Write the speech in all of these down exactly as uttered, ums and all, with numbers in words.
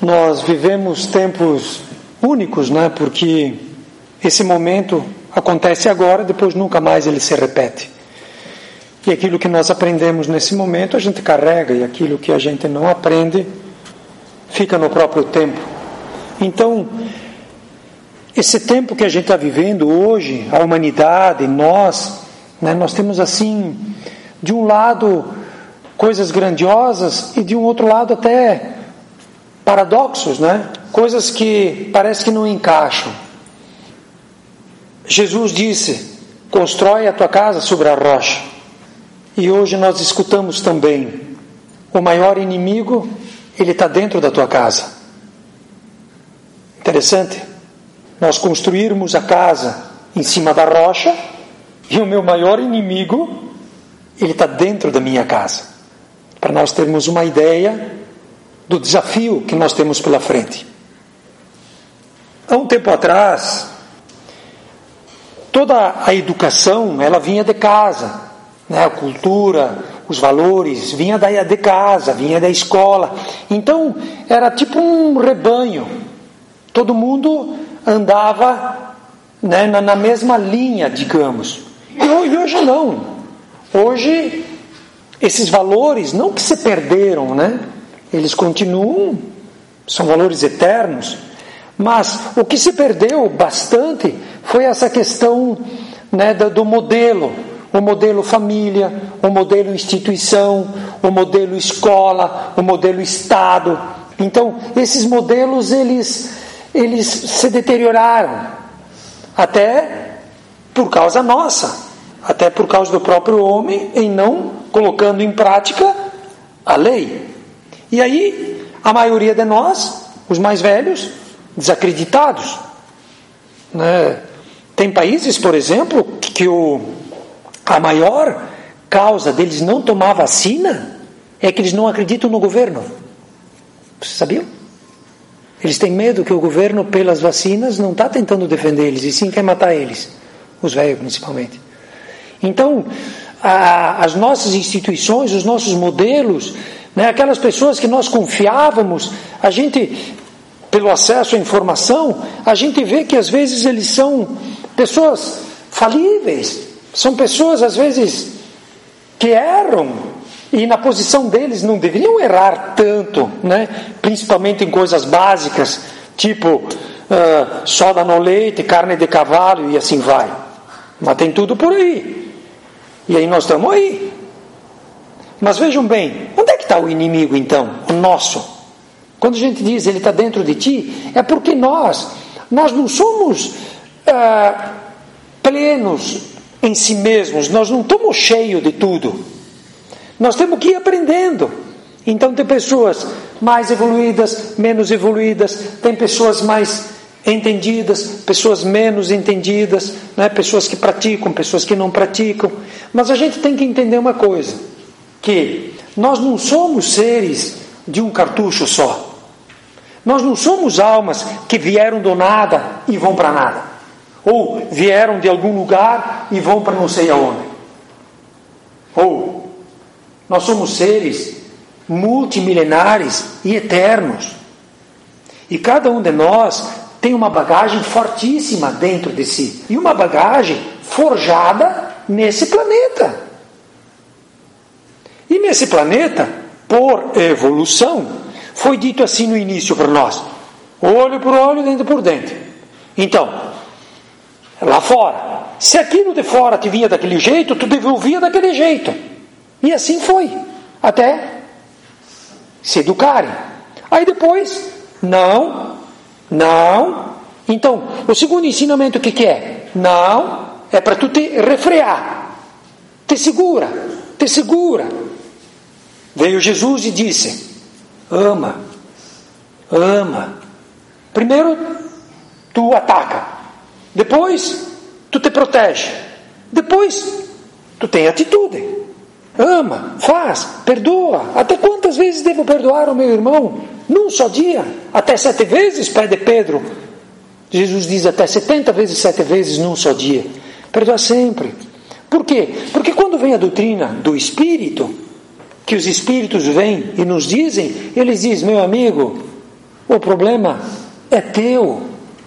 Nós vivemos tempos únicos, né? Porque esse momento acontece agora, depois nunca mais ele se repete. E aquilo que nós aprendemos nesse momento a gente carrega, e aquilo que a gente não aprende fica no próprio tempo. Então, esse tempo que a gente está vivendo hoje, a humanidade, nós, né, nós temos assim, de um lado, coisas grandiosas e de um outro lado até paradoxos, né? Coisas que parece que não encaixam. Jesus disse: constrói a tua casa sobre a rocha. E hoje nós escutamos também: o maior inimigo, ele está dentro da tua casa. Interessante. Nós construirmos a casa em cima da rocha e o meu maior inimigo, ele está dentro da minha casa. Para nós termos uma ideia do desafio que nós temos pela frente. Há um tempo atrás, toda a educação, ela vinha de casa, né? A cultura, os valores, vinha da de casa, vinha da escola. Então, era tipo um rebanho. Todo mundo andava, né, na, na mesma linha, digamos. E hoje não. Hoje, esses valores, não que se perderam, né? Eles continuam, são valores eternos. Mas o que se perdeu bastante foi essa questão, né, do, do modelo. O modelo família, o modelo instituição, o modelo escola, o modelo Estado. Então, esses modelos, eles, eles se deterioraram. Até por causa nossa. Até por causa do próprio homem, em não colocando em prática a lei. E aí, a maioria de nós, os mais velhos, desacreditados, né? Tem países, por exemplo, que o, a maior causa deles não tomar vacina é que eles não acreditam no governo. Vocês sabiam? Eles têm medo que o governo, pelas vacinas, não está tentando defender eles, e sim quer matar eles, os velhos principalmente. Então, a, as nossas instituições, os nossos modelos, né, aquelas pessoas que nós confiávamos, a gente, pelo acesso à informação, a gente vê que às vezes eles são pessoas falíveis, são pessoas às vezes que erram, e na posição deles não deveriam errar tanto, né? Principalmente em coisas básicas, tipo uh, soda no leite, carne de cavalo e assim vai. Mas tem tudo por aí. E aí nós estamos aí. Mas vejam bem, onde é que está o inimigo então? O nosso. Quando a gente diz ele está dentro de ti, é porque nós, nós não somos ah, plenos em si mesmos, nós não estamos cheios de tudo. Nós temos que ir aprendendo. Então tem pessoas mais evoluídas, menos evoluídas, tem pessoas mais entendidas, pessoas menos entendidas, né? Pessoas que praticam, pessoas que não praticam. Mas a gente tem que entender uma coisa, que nós não somos seres de um cartucho só. Nós não somos almas que vieram do nada e vão para nada. Ou vieram de algum lugar e vão para não sei aonde. Ou nós somos seres multimilenares e eternos. E cada um de nós tem uma bagagem fortíssima dentro de si. E uma bagagem forjada nesse planeta. E nesse planeta, por evolução, foi dito assim no início para nós: olho por olho, dente por dente. Então, lá fora, se aquilo de fora te vinha daquele jeito, tu devolvia daquele jeito. E assim foi, até se educarem. Aí depois, não, não. Então, o segundo ensinamento o que, que é? Não, é para tu te refrear. Te segura, te segura. Veio Jesus e disse: ama, ama. Primeiro, tu ataca. Depois, tu te protege. Depois, tu tem atitude. Ama, faz, perdoa. Até quantas vezes devo perdoar o meu irmão? Num só dia? Até sete vezes, pede Pedro. Jesus diz até setenta vezes, sete vezes num só dia. Perdoa sempre. Por quê? Porque quando vem a doutrina do Espírito, que os Espíritos vêm e nos dizem, eles dizem: meu amigo, O problema é teu.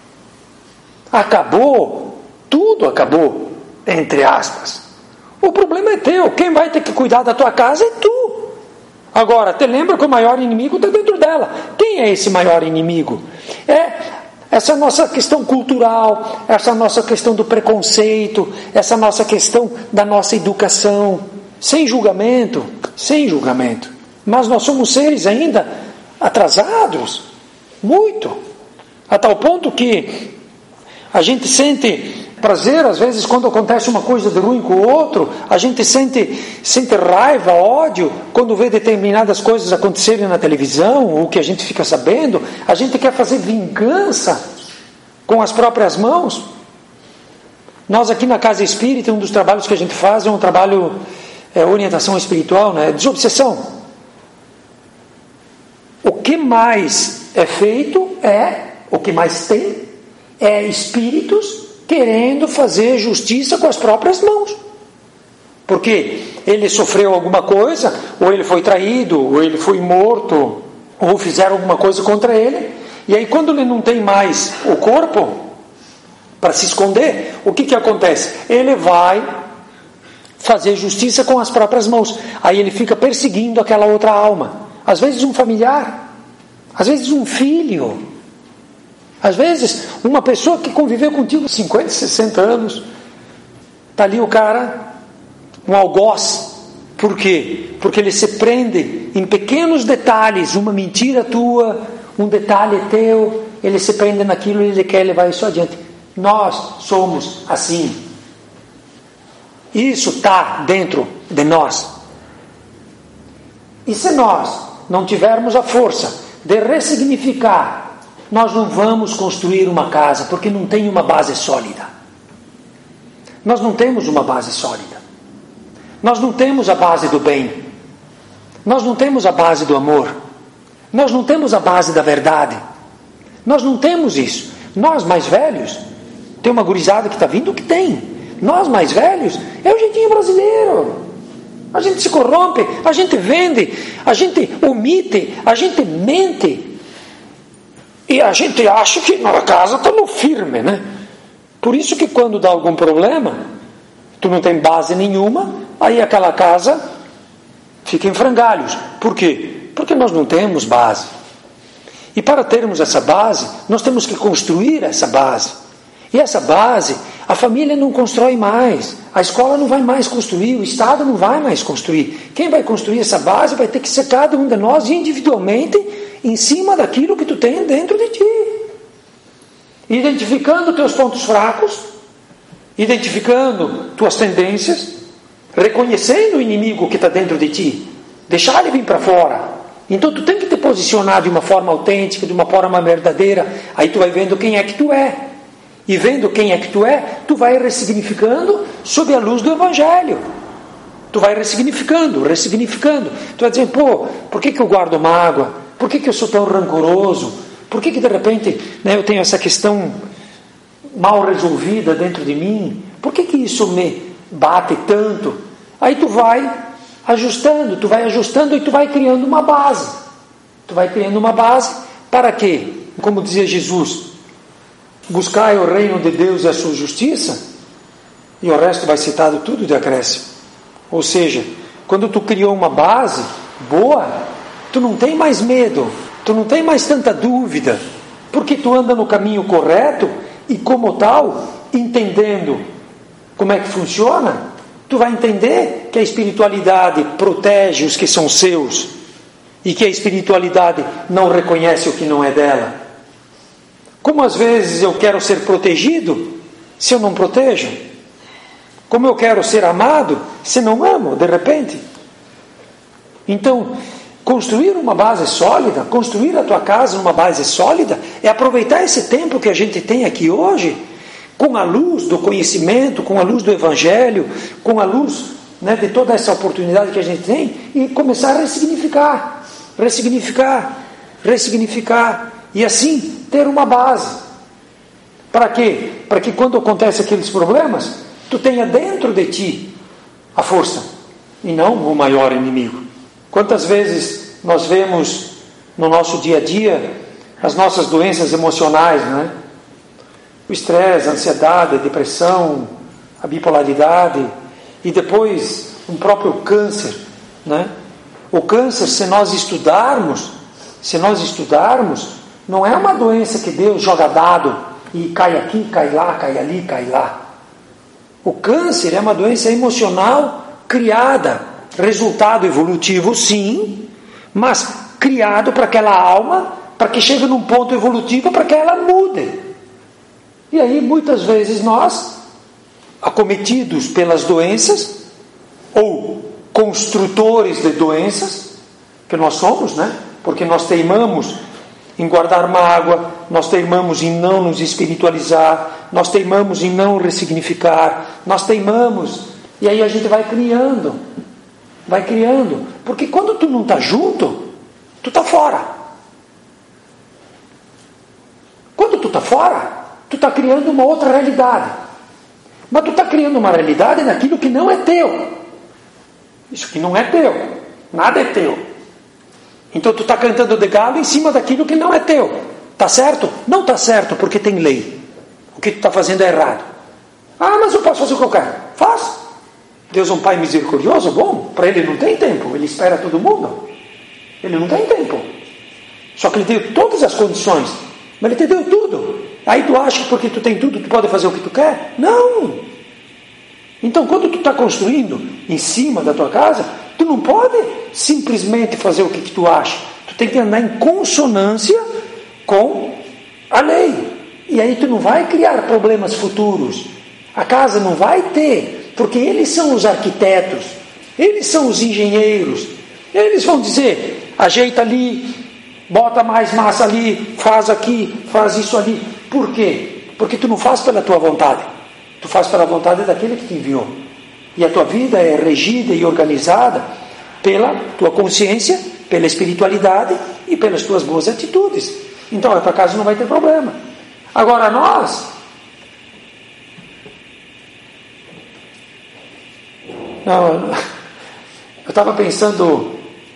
Acabou, tudo acabou, entre aspas. O problema é teu. Quem vai ter que cuidar da tua casa é tu. Agora, te lembra que o maior inimigo está dentro dela. Quem é esse maior inimigo? É essa nossa questão cultural, essa nossa questão do preconceito, essa nossa questão da nossa educação. Sem julgamento, sem julgamento. Mas nós somos seres ainda atrasados, muito. A tal ponto que a gente sente prazer, às vezes, quando acontece uma coisa de ruim com o outro, a gente sente, sente raiva, ódio, quando vê determinadas coisas acontecerem na televisão, ou que a gente fica sabendo, a gente quer fazer vingança com as próprias mãos. Nós aqui na Casa Espírita, um dos trabalhos que a gente faz é um trabalho, é, orientação espiritual, né? Desobsessão. O que mais é feito é, o que mais tem, é espíritos querendo fazer justiça com as próprias mãos. Porque ele sofreu alguma coisa, ou ele foi traído, ou ele foi morto, ou fizeram alguma coisa contra ele, e aí quando ele não tem mais o corpo para se esconder, o que que acontece? Ele vai fazer justiça com as próprias mãos. Aí ele fica perseguindo aquela outra alma. Às vezes um familiar, às vezes um filho, às vezes, uma pessoa que conviveu contigo cinquenta, sessenta anos, está ali o cara, um algoz. Por quê? Porque ele se prende em pequenos detalhes, uma mentira tua, um detalhe teu, ele se prende naquilo e ele quer levar isso adiante. Nós somos assim. Isso está dentro de nós. E se nós não tivermos a força de ressignificar, nós não vamos construir uma casa, porque não tem uma base sólida. Nós não temos uma base sólida. Nós não temos a base do bem. Nós não temos a base do amor. Nós não temos a base da verdade. Nós não temos isso. Nós mais velhos, tem uma gurizada que está vindo que tem. Nós mais velhos, é o jeitinho brasileiro. A gente se corrompe, a gente vende, a gente omite, a gente mente. E a gente acha que a casa está no firme, né? Por isso que quando dá algum problema, tu não tem base nenhuma, aí aquela casa fica em frangalhos. Por quê? Porque nós não temos base. E para termos essa base, nós temos que construir essa base. E essa base, a família não constrói mais, a escola não vai mais construir, o Estado não vai mais construir. Quem vai construir essa base vai ter que ser cada um de nós individualmente, em cima daquilo que tu tem dentro de ti, identificando teus pontos fracos, identificando tuas tendências, reconhecendo o inimigo que está dentro de ti, deixar ele vir para fora. Então tu tem que te posicionar de uma forma autêntica, de uma forma verdadeira. Aí tu vai vendo quem é que tu é, e vendo quem é que tu é, tu vai ressignificando sob a luz do Evangelho. Tu vai ressignificando, ressignificando. Tu vai dizer, pô, por que que eu guardo mágoa? Por que que eu sou tão rancoroso? Por que que de repente, né, eu tenho essa questão mal resolvida dentro de mim? Por que que isso me bate tanto? Aí tu vai ajustando, tu vai ajustando e tu vai criando uma base. Tu vai criando uma base para quê? Como dizia Jesus, buscai o reino de Deus e a sua justiça, e o resto vai citado tudo de acréscimo. Ou seja, quando tu criou uma base boa, tu não tem mais medo, tu não tem mais tanta dúvida, porque tu anda no caminho correto e como tal, entendendo como é que funciona, tu vai entender que a espiritualidade protege os que são seus e que a espiritualidade não reconhece o que não é dela. Como às vezes eu quero ser protegido se eu não protejo? Como eu quero ser amado se não amo, de repente? Então, construir uma base sólida, construir a tua casa numa base sólida, é aproveitar esse tempo que a gente tem aqui hoje, com a luz do conhecimento, com a luz do Evangelho, com a luz, né, de toda essa oportunidade que a gente tem, e começar a ressignificar, ressignificar, ressignificar, e assim ter uma base. Para quê? Para que quando acontecem aqueles problemas, tu tenha dentro de ti a força, e não o maior inimigo. Quantas vezes nós vemos no nosso dia a dia as nossas doenças emocionais, né? O estresse, a ansiedade, a depressão, a bipolaridade e depois um próprio câncer, né? O câncer, se nós estudarmos, se nós estudarmos, não é uma doença que Deus joga dado e cai aqui, cai lá, cai ali, cai lá. O câncer é uma doença emocional criada, resultado evolutivo, sim, mas criado para aquela alma, para que chegue num ponto evolutivo, para que ela mude. E aí, muitas vezes, nós, acometidos pelas doenças, ou construtores de doenças, que nós somos, né? Porque nós teimamos em guardar mágoa, nós teimamos em não nos espiritualizar, nós teimamos em não ressignificar, nós teimamos, e aí a gente vai criando, vai criando, porque quando tu não está junto, tu está fora. Quando tu está fora, tu está criando uma outra realidade, mas tu está criando uma realidade naquilo que não é teu. Isso que não é teu, nada é teu. Então tu está cantando de galo em cima daquilo que não é teu. Está certo? Não está certo, porque tem lei. O que tu está fazendo é errado. Ah, mas eu posso fazer o que eu quero. Faz. Deus é um Pai misericordioso, bom. Para Ele não tem tempo, Ele espera todo mundo. Ele não tem tempo. Só que Ele deu todas as condições, mas Ele te deu tudo. Aí tu acha que porque tu tem tudo, tu pode fazer o que tu quer? Não. Então, quando tu está construindo em cima da tua casa, tu não pode simplesmente fazer o que, que tu acha. Tu tem que andar em consonância com a lei. E aí tu não vai criar problemas futuros. A casa não vai ter, porque eles são os arquitetos, eles são os engenheiros. Eles vão dizer, ajeita ali, bota mais massa ali, faz aqui, faz isso ali. Por quê? Porque tu não faz pela tua vontade. Tu faz pela vontade daquele que te enviou. E a tua vida é regida e organizada pela tua consciência, pela espiritualidade e pelas tuas boas atitudes. Então a tua casa não vai ter problema. Agora nós, não, eu estava pensando,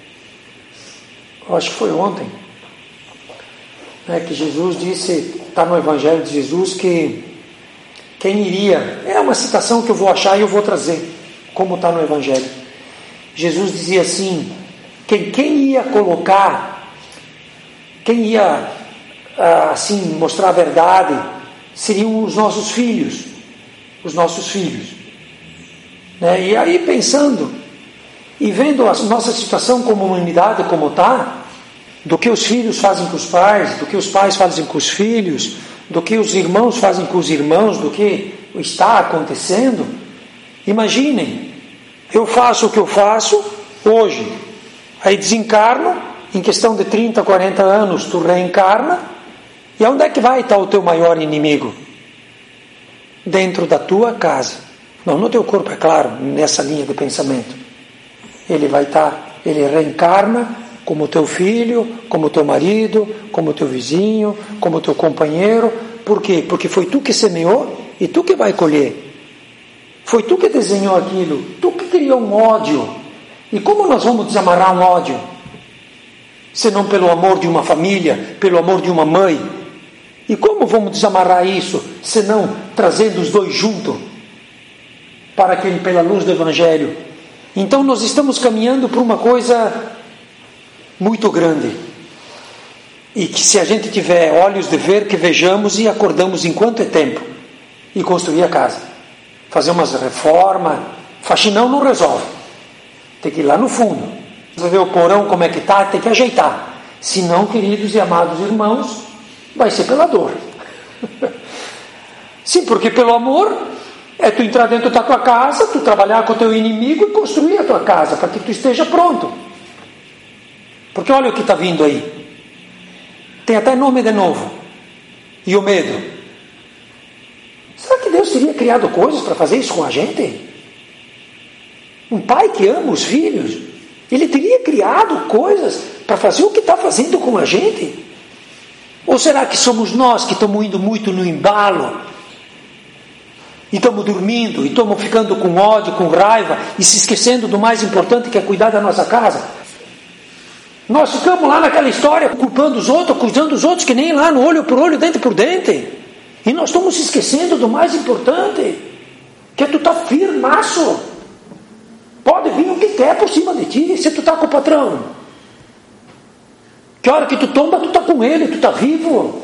eu acho que foi ontem, né, que Jesus disse, está no Evangelho de Jesus, que quem iria, é uma citação que eu vou achar e eu vou trazer, como está no Evangelho. Jesus dizia assim, que quem ia colocar, quem ia assim mostrar a verdade, seriam os nossos filhos, os nossos filhos. Né? E aí pensando, e vendo a nossa situação como humanidade como está, do que os filhos fazem com os pais, do que os pais fazem com os filhos, do que os irmãos fazem com os irmãos, do que está acontecendo. Imaginem, eu faço o que eu faço hoje, aí desencarno, em questão de trinta, quarenta anos tu reencarna, e onde é que vai estar o teu maior inimigo? Dentro da tua casa, não no teu corpo, é claro, nessa linha de pensamento. Ele vai estar, ele reencarna como teu filho, como teu marido, como teu vizinho, como teu companheiro. Por quê? Porque foi tu que semeou e tu que vai colher. Foi tu que desenhou aquilo, tu que criou um ódio. E como nós vamos desamarrar um ódio? Senão pelo amor de uma família, pelo amor de uma mãe. E como vamos desamarrar isso, senão trazendo os dois juntos, para que pela luz do Evangelho? Então nós estamos caminhando para uma coisa muito grande, e que se a gente tiver olhos de ver, que vejamos e acordamos enquanto é tempo, e construir a casa, fazer umas reformas. Faxinão não resolve, tem que ir lá no fundo, você vê o porão como é que está, tem que ajeitar, senão, queridos e amados irmãos, vai ser pela dor. Sim, porque pelo amor é tu entrar dentro da tua casa, tu trabalhar com o teu inimigo e construir a tua casa, para que tu esteja pronto. Porque olha o que está vindo aí. Tem até nome de novo. E o medo. Será que Deus teria criado coisas para fazer isso com a gente? Um pai que ama os filhos, ele teria criado coisas para fazer o que está fazendo com a gente? Ou será que somos nós que estamos indo muito no embalo? E estamos dormindo, e estamos ficando com ódio, com raiva, e se esquecendo do mais importante, que é cuidar da nossa casa? Nós ficamos lá naquela história, culpando os outros, acusando os outros, que nem lá no olho por olho, dente por dente. E nós estamos se esquecendo do mais importante, que é tu estar firmaço. Pode vir o que quer por cima de ti, se tu está com o patrão. Que hora que tu tomba, tu está com ele, tu está vivo.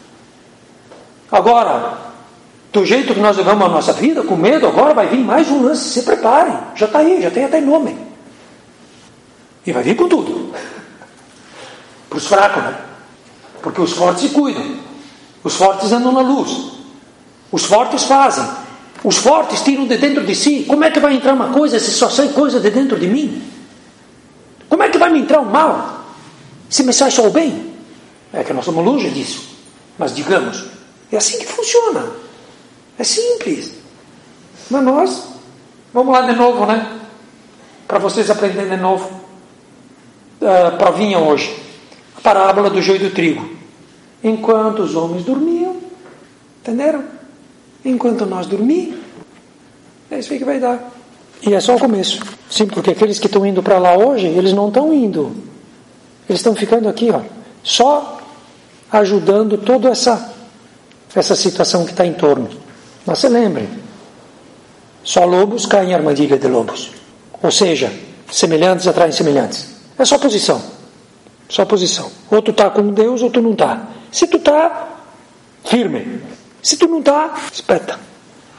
Agora, do jeito que nós levamos a nossa vida, com medo, agora vai vir mais um lance, se prepare. Já está aí, já tem até nome. E vai vir com tudo. Para os fracos, né? Porque os fortes se cuidam. Os fortes andam na luz. Os fortes fazem. Os fortes tiram de dentro de si. Como é que vai entrar uma coisa se só sai coisa de dentro de mim? Como é que vai me entrar o mal se me sai só o bem? É que nós estamos longe disso. Mas digamos, é assim que funciona. É simples. Mas nós, vamos lá de novo, né? Para vocês aprenderem de novo. Uh, provinha hoje. A parábola do joio e do trigo. Enquanto os homens dormiam, entenderam? Enquanto nós dormíamos, é isso aí que vai dar. E é só o começo. Sim, porque aqueles que estão indo para lá hoje, eles não estão indo. Eles estão ficando aqui, ó, só ajudando toda essa, essa situação que está em torno. Mas se lembre, só lobos caem em armadilha de lobos. Ou seja, semelhantes atraem semelhantes. É só posição. Só posição. Ou tu está com Deus ou tu não está. Se tu está, firme. Se tu não está, espeta.